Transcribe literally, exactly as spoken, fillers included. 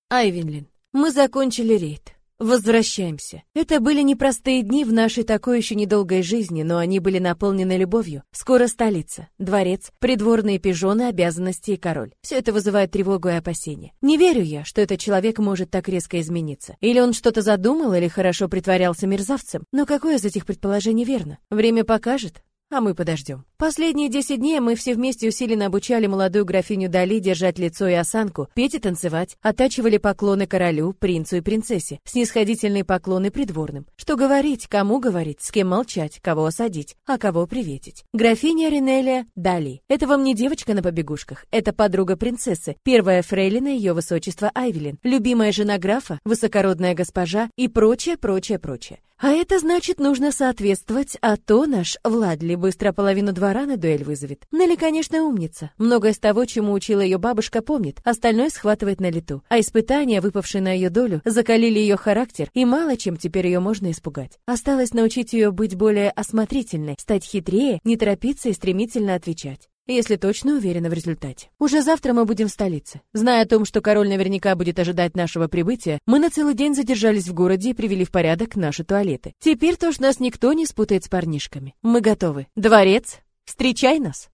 Айвенлин, мы закончили рейд. Возвращаемся. Это были непростые дни в нашей такой еще недолгой жизни, но они были наполнены любовью. Скоро столица, дворец, придворные пижоны, обязанности и король. Все это вызывает тревогу и опасения. Не верю я, что этот человек может так резко измениться. Или он что-то задумал, или хорошо притворялся мерзавцем. Но какое из этих предположений верно? Время покажет. А мы подождем. Последние десять дней мы все вместе усиленно обучали молодую графиню Дали держать лицо и осанку, петь и танцевать, оттачивали поклоны королю, принцу и принцессе, снисходительные поклоны придворным. Что говорить, кому говорить, с кем молчать, кого осадить, а кого приветить. Графиня Ринелия Дали. Это вам не девочка на побегушках, это подруга принцессы, первая фрейлина ее высочества Айвелин, любимая жена графа, высокородная госпожа и прочее, прочее, прочее. А это значит, нужно соответствовать, а то наш Владли быстро половину двора на дуэль вызовет. Нелли, конечно, умница. Многое из того, чему учила ее бабушка, помнит, остальное схватывает на лету. А испытания, выпавшие на ее долю, закалили ее характер, и мало чем теперь ее можно испугать. Осталось научить ее быть более осмотрительной, стать хитрее, не торопиться и стремительно отвечать. Если точно уверена в результате. Уже завтра мы будем в столице. Зная о том, что король наверняка будет ожидать нашего прибытия, мы на целый день задержались в городе и привели в порядок наши туалеты. Теперь тоже нас никто не спутает с парнишками. Мы готовы. Дворец, встречай нас!